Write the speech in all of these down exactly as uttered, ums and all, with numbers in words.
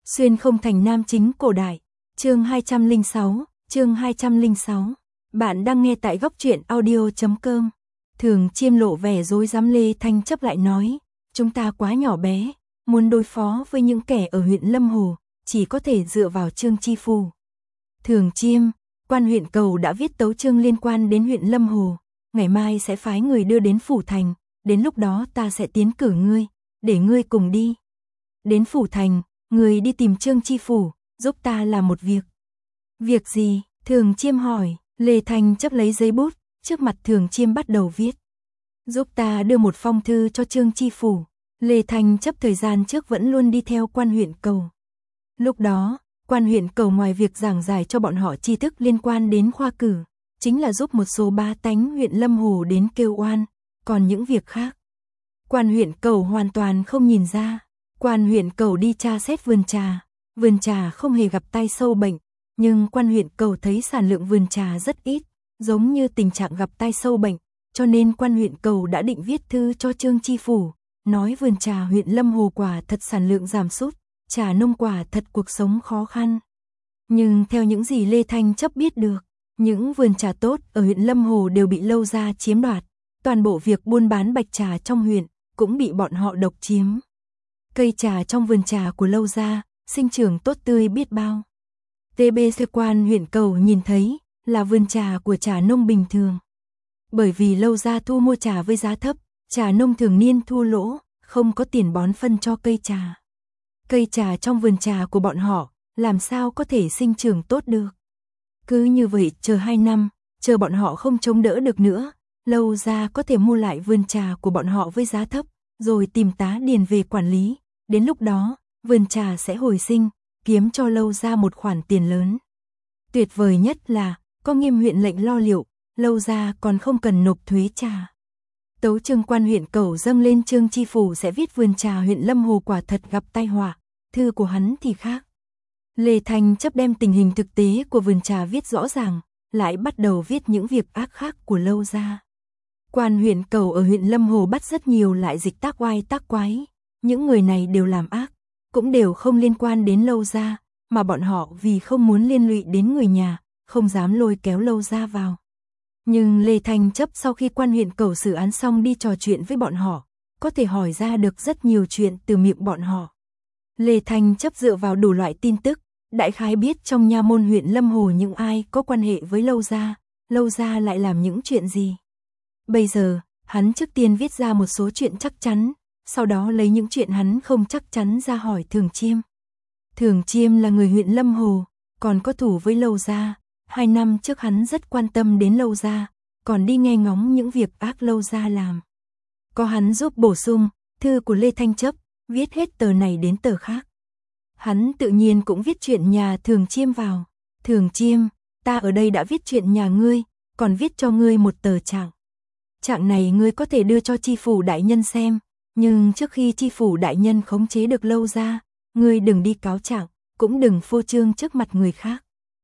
Xuyên không thành nam chính cổ đại, chương hai trăm lẻ sáu, chương hai trăm lẻ sáu. Bạn đang nghe tại góc truyện audio chấm com. Thường Chiêm lộ vẻ rối rắm, Lê Thanh chấp lại nói, chúng ta quá nhỏ bé, muốn đối phó với những kẻ ở huyện Lâm Hồ, chỉ có thể dựa vào Trương Chi Phủ. Thường Chiêm, quan huyện Cầu đã viết tấu chương liên quan đến huyện Lâm Hồ, ngày mai sẽ phái người đưa đến Phủ Thành, đến lúc đó ta sẽ tiến cử ngươi, để ngươi cùng đi. Đến Phủ Thành, người đi tìm Trương Chi Phủ, giúp ta làm một việc. Việc gì? Thường Chiêm hỏi. Lê Thanh chấp lấy giấy bút, trước mặt Thường Chiêm bắt đầu viết. Giúp ta đưa một phong thư cho Trương Chi Phủ. Lê Thanh chấp thời gian trước vẫn luôn đi theo quan huyện Cầu. Lúc đó, quan huyện Cầu ngoài việc giảng giải cho bọn họ tri thức liên quan đến khoa cử, chính là giúp một số bá tánh huyện Lâm Hồ đến kêu oan, còn những việc khác, quan huyện Cầu hoàn toàn không nhìn ra. Quan huyện Cầu đi tra xét vườn trà, vườn trà không hề gặp tai sâu bệnh, nhưng quan huyện Cầu thấy sản lượng vườn trà rất ít, giống như tình trạng gặp tai sâu bệnh, cho nên quan huyện Cầu đã định viết thư cho Trương Chi Phủ, nói vườn trà huyện Lâm Hồ quả thật sản lượng giảm sút, trà nông quả thật cuộc sống khó khăn. Nhưng theo những gì Lê Thanh chấp biết được, những vườn trà tốt ở huyện Lâm Hồ đều bị Lâu Gia chiếm đoạt, toàn bộ việc buôn bán bạch trà trong huyện cũng bị bọn họ độc chiếm. Cây trà trong vườn trà của Lâu Gia sinh trưởng tốt tươi biết bao. tê bê xê quan huyện Cầu nhìn thấy là vườn trà của trà nông bình thường. Bởi vì Lâu Gia thu mua trà với giá thấp, trà nông thường niên thua lỗ, không có tiền bón phân cho cây trà. Cây trà trong vườn trà của bọn họ làm sao có thể sinh trưởng tốt được. Cứ như vậy chờ hai năm, chờ bọn họ không chống đỡ được nữa, Lâu Gia có thể mua lại vườn trà của bọn họ với giá thấp, rồi tìm tá điền về quản lý. Đến lúc đó, vườn trà sẽ hồi sinh, kiếm cho Lâu Gia một khoản tiền lớn. Tuyệt vời nhất là, có Nghiêm huyện lệnh lo liệu, Lâu Gia còn không cần nộp thuế trà. Tấu chương quan huyện Cầu dâng lên Trương Chi Phủ sẽ viết vườn trà huyện Lâm Hồ quả thật gặp tai họa, thư của hắn thì khác. Lê Thanh chấp đem tình hình thực tế của vườn trà viết rõ ràng, lại bắt đầu viết những việc ác khác của Lâu Gia. Quan huyện Cầu ở huyện Lâm Hồ bắt rất nhiều lại dịch tác oai tác quái. Những người này đều làm ác, cũng đều không liên quan đến Lâu Gia, mà bọn họ vì không muốn liên lụy đến người nhà, không dám lôi kéo Lâu Gia vào. Nhưng Lê Thanh chấp sau khi quan huyện Cầu xử án xong đi trò chuyện với bọn họ, có thể hỏi ra được rất nhiều chuyện từ miệng bọn họ. Lê Thanh chấp dựa vào đủ loại tin tức, đại khái biết trong nha môn huyện Lâm Hồ những ai có quan hệ với Lâu Gia, Lâu Gia lại làm những chuyện gì. Bây giờ, hắn trước tiên viết ra một số chuyện chắc chắn, sau đó lấy những chuyện hắn không chắc chắn ra hỏi Thường Chiêm. Thường Chiêm là người huyện Lâm Hồ, còn có thủ với Lâu Gia, hai năm trước hắn rất quan tâm đến Lâu Gia, còn đi nghe ngóng những việc ác Lâu Gia làm. Có hắn giúp bổ sung, thư của Lê Thanh chấp, viết hết tờ này đến tờ khác. Hắn tự nhiên cũng viết chuyện nhà Thường Chiêm vào. Thường Chiêm, ta ở đây đã viết chuyện nhà ngươi, còn viết cho ngươi một tờ trạng. Trạng này ngươi có thể đưa cho Chi Phủ đại nhân xem. Nhưng trước khi Chi Phủ đại nhân khống chế được Lâu Gia, ngươi đừng đi cáo trạng, cũng đừng phô trương trước mặt người khác.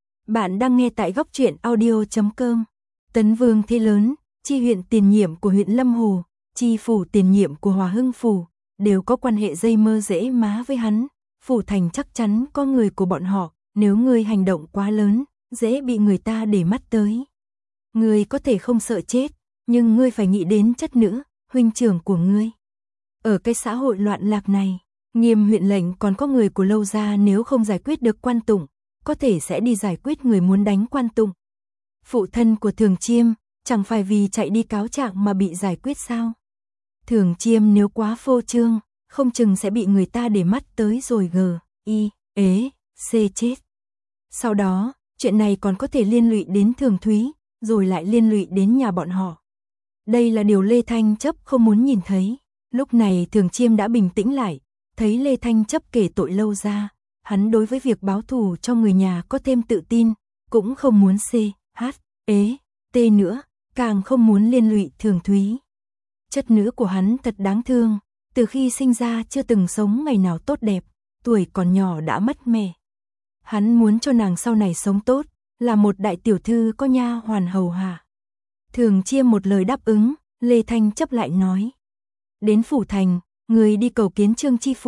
Bạn đang nghe tại góc truyện audio chấm com. Tấn Vương thế lớn, Chi huyện tiền nhiệm của huyện Lâm Hồ, Chi Phủ tiền nhiệm của Hòa Hưng Phủ, đều có quan hệ dây mơ rễ má với hắn. Phủ Thành chắc chắn có người của bọn họ, nếu ngươi hành động quá lớn, dễ bị người ta để mắt tới. Ngươi có thể không sợ chết, nhưng ngươi phải nghĩ đến chất nữ, huynh trưởng của ngươi. Ở cái xã hội loạn lạc này, Nghiêm huyện lệnh còn có người của Lâu Gia nếu không giải quyết được Quan Tụng, có thể sẽ đi giải quyết người muốn đánh Quan Tụng. Phụ thân của Thường Chiêm, chẳng phải vì chạy đi cáo trạng mà bị giải quyết sao? Thường Chiêm nếu quá phô trương, không chừng sẽ bị người ta để mắt tới rồi gờ, y, ế, xê chết. Sau đó, chuyện này còn có thể liên lụy đến Thường Thúy, rồi lại liên lụy đến nhà bọn họ. Đây là điều Lê Thanh chấp không muốn nhìn thấy. Lúc này Thường Chiêm đã bình tĩnh lại, thấy Lê Thanh chấp kể tội Lâu Gia, hắn đối với việc báo thù cho người nhà có thêm tự tin, cũng không muốn C, H, ế, T nữa, càng không muốn liên lụy Thường Thúy. Chất nữ của hắn thật đáng thương, từ khi sinh ra chưa từng sống ngày nào tốt đẹp, tuổi còn nhỏ đã mất mẹ. Hắn muốn cho nàng sau này sống tốt, là một đại tiểu thư có nha hoàn hầu hạ. Thường Chiêm một lời đáp ứng, Lê Thanh chấp lại nói. Đến Phủ Thành, người đi cầu kiến Trương Chi Phủ,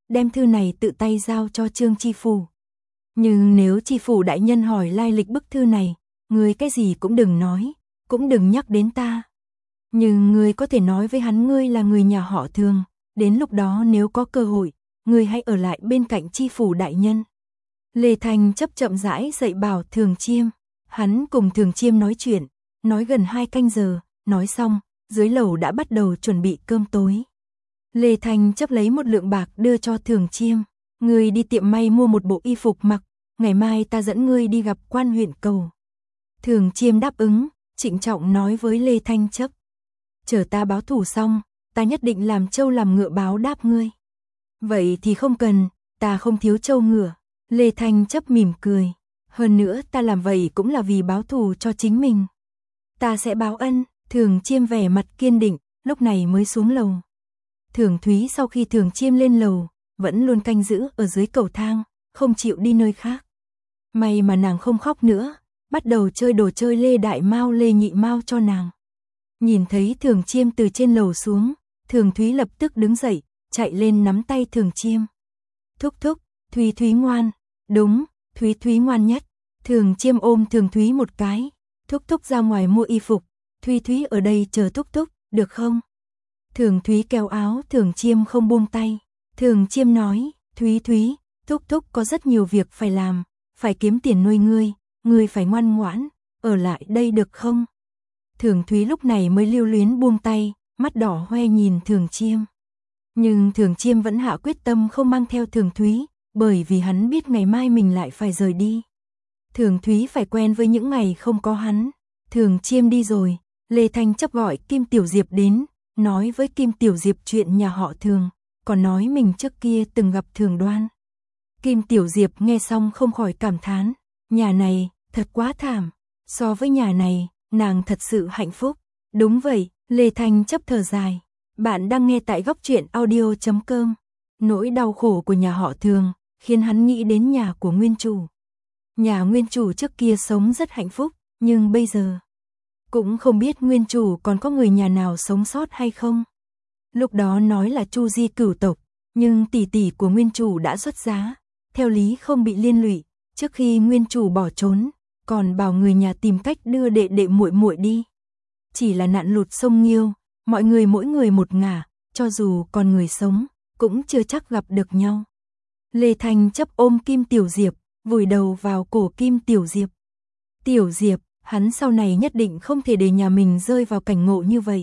đem thư này tự tay giao cho Trương tri phủ. Nhưng nếu tri phủ đại nhân hỏi lai lịch bức thư này, ngươi cái gì cũng đừng nói, cũng đừng nhắc đến ta. Nhưng ngươi có thể nói với hắn ngươi là người nhà họ Thường, đến lúc đó nếu có cơ hội, ngươi hãy ở lại bên cạnh tri phủ đại nhân. Lê Thanh chấp chậm rãi dạy bảo Thường Chiêm, hắn cùng Thường Chiêm nói chuyện, nói gần hai canh giờ, nói xong, dưới lầu đã bắt đầu chuẩn bị cơm tối. Lê Thanh chấp lấy một lượng bạc đưa cho Thường Chiêm, ngươi đi tiệm may mua một bộ y phục mặc, ngày mai ta dẫn ngươi đi gặp quan huyện cầu. Thường Chiêm đáp ứng, trịnh trọng nói với Lê Thanh chấp, chờ ta báo thù xong, ta nhất định làm trâu làm ngựa báo đáp ngươi. Vậy thì không cần, ta không thiếu trâu ngựa. Lê Thanh chấp mỉm cười, hơn nữa ta làm vậy cũng là vì báo thù cho chính mình. Ta sẽ báo ân. Thường Chiêm vẻ mặt kiên định, lúc này mới xuống lầu. Thường Thúy sau khi Thường Chiêm lên lầu, vẫn luôn canh giữ ở dưới cầu thang, không chịu đi nơi khác. May mà nàng không khóc nữa, bắt đầu chơi đồ chơi Lê Đại Mao Lê Nhị Mao cho nàng. Nhìn thấy Thường Chiêm từ trên lầu xuống, Thường Thúy lập tức đứng dậy, chạy lên nắm tay Thường Chiêm. Thúc thúc, Thúy Thúy ngoan, đúng, Thúy Thúy ngoan nhất. Thường Chiêm ôm Thường Thúy một cái, thúc thúc ra ngoài mua y phục, Thúy Thúy ở đây chờ thúc thúc, được không? Thường Thúy kéo áo Thường Chiêm không buông tay. Thường Chiêm nói, Thúy Thúy, thúc thúc có rất nhiều việc phải làm, phải kiếm tiền nuôi ngươi, ngươi phải ngoan ngoãn, ở lại đây được không? Thường Thúy lúc này mới lưu luyến buông tay, mắt đỏ hoe nhìn Thường Chiêm. Nhưng Thường Chiêm vẫn hạ quyết tâm không mang theo Thường Thúy, bởi vì hắn biết ngày mai mình lại phải rời đi. Thường Thúy phải quen với những ngày không có hắn. Thường Chiêm đi rồi, Lê Thanh chấp gọi Kim Tiểu Diệp đến, nói với Kim Tiểu Diệp chuyện nhà họ Thường, còn nói mình trước kia từng gặp Thường Đoan. Kim Tiểu Diệp nghe xong không khỏi cảm thán, nhà này, thật quá thảm, so với nhà này, nàng thật sự hạnh phúc. Đúng vậy, Lê Thanh chấp thở dài. Bạn đang nghe tại góc truyện audio chấm com. Nỗi đau khổ của nhà họ Thường, khiến hắn nghĩ đến nhà của nguyên chủ. Nhà nguyên chủ trước kia sống rất hạnh phúc, nhưng bây giờ cũng không biết nguyên chủ còn có người nhà nào sống sót hay không. Lúc đó nói là Chu Di cửu tộc, nhưng tỷ tỷ của nguyên chủ đã xuất giá, theo lý không bị liên lụy, trước khi nguyên chủ bỏ trốn, còn bảo người nhà tìm cách đưa đệ đệ muội muội đi. Chỉ là nạn lụt sông Nghiêu, mọi người mỗi người một ngả, cho dù còn người sống, cũng chưa chắc gặp được nhau. Lê Thanh chấp ôm Kim Tiểu Diệp, vùi đầu vào cổ Kim Tiểu Diệp. Tiểu Diệp, hắn sau này nhất định không thể để nhà mình rơi vào cảnh ngộ như vậy.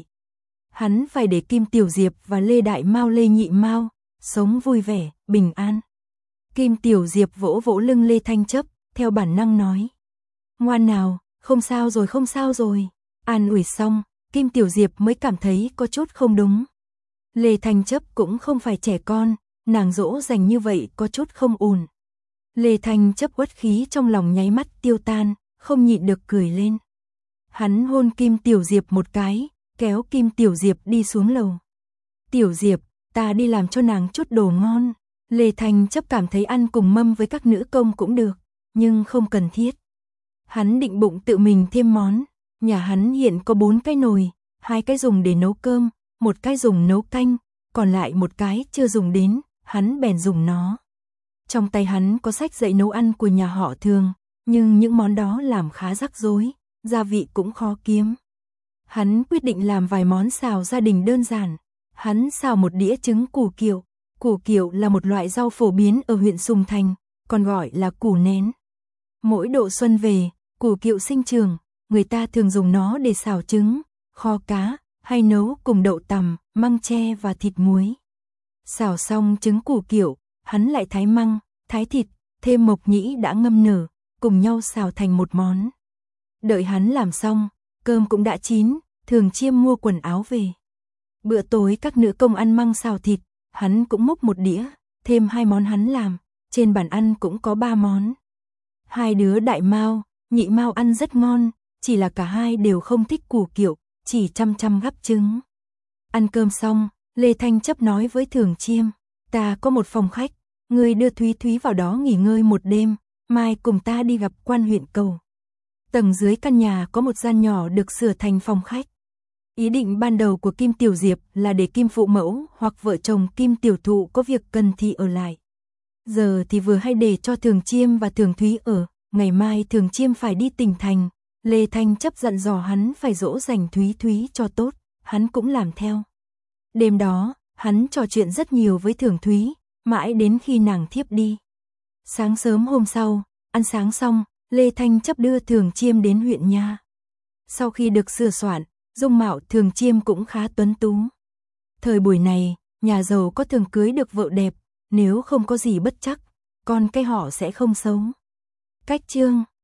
Hắn phải để Kim Tiểu Diệp và Lê Đại Mao Lê Nhị Mao sống vui vẻ, bình an. Kim Tiểu Diệp vỗ vỗ lưng Lê Thanh chấp, theo bản năng nói. Ngoan nào, không sao rồi không sao rồi. An ủi xong, Kim Tiểu Diệp mới cảm thấy có chút không đúng. Lê Thanh chấp cũng không phải trẻ con, nàng dỗ dành như vậy có chút không ổn. Lê Thanh chấp uất khí trong lòng nháy mắt tiêu tan, không nhịn được cười lên. Hắn hôn Kim Tiểu Diệp một cái, kéo Kim Tiểu Diệp đi xuống lầu. Tiểu Diệp, ta đi làm cho nàng chút đồ ngon. Lê Thanh chấp cảm thấy ăn cùng mâm với các nữ công cũng được, nhưng không cần thiết. Hắn định bụng tự mình thêm món. Nhà hắn hiện có bốn cái nồi, hai cái dùng để nấu cơm, một cái dùng nấu canh, còn lại một cái chưa dùng đến, hắn bèn dùng nó. Trong tay hắn có sách dạy nấu ăn của nhà họ Thường, nhưng những món đó làm khá rắc rối, gia vị cũng khó kiếm. Hắn quyết định làm vài món xào gia đình đơn giản. Hắn xào một đĩa trứng củ kiệu. Củ kiệu là một loại rau phổ biến ở huyện Sùng Thành, còn gọi là củ nén. Mỗi độ xuân về, củ kiệu sinh trường, người ta thường dùng nó để xào trứng, kho cá, hay nấu cùng đậu tằm, măng tre và thịt muối. Xào xong trứng củ kiệu, hắn lại thái măng, thái thịt, thêm mộc nhĩ đã ngâm nở, cùng nhau xào thành một món. Đợi hắn làm xong, cơm cũng đã chín, Thường Chiêm mua quần áo về. Bữa tối các nữ công ăn măng xào thịt, hắn cũng múc một đĩa, thêm hai món hắn làm, trên bàn ăn cũng có ba món. Hai đứa Đại Mao, Nhị Mao ăn rất ngon, chỉ là cả hai đều không thích củ kiệu, chỉ chăm chăm gắp trứng. Ăn cơm xong, Lê Thanh chấp nói với Thường Chiêm, ta có một phòng khách, ngươi đưa Thúy Thúy vào đó nghỉ ngơi một đêm, mai cùng ta đi gặp quan huyện cầu. Tầng dưới căn nhà có một gian nhỏ được sửa thành phòng khách. Ý định ban đầu của Kim Tiểu Diệp là để Kim phụ mẫu hoặc vợ chồng Kim Tiểu Thụ có việc cần thì ở lại. Giờ thì vừa hay để cho Thường Chiêm và Thường Thúy ở, ngày mai Thường Chiêm phải đi tỉnh thành, Lê Thanh chấp dặn dò hắn phải dỗ dành Thúy Thúy cho tốt, hắn cũng làm theo. Đêm đó, hắn trò chuyện rất nhiều với Thường Thúy, mãi đến khi nàng thiếp đi. Sáng sớm hôm sau, ăn sáng xong, Lê Thanh chấp đưa Thường Chiêm đến huyện nha. Sau khi được sửa soạn, dung mạo Thường Chiêm cũng khá tuấn tú. Thời buổi này, nhà giàu có thường cưới được vợ đẹp, nếu không có gì bất trắc, con cái họ sẽ không xấu. Cách chương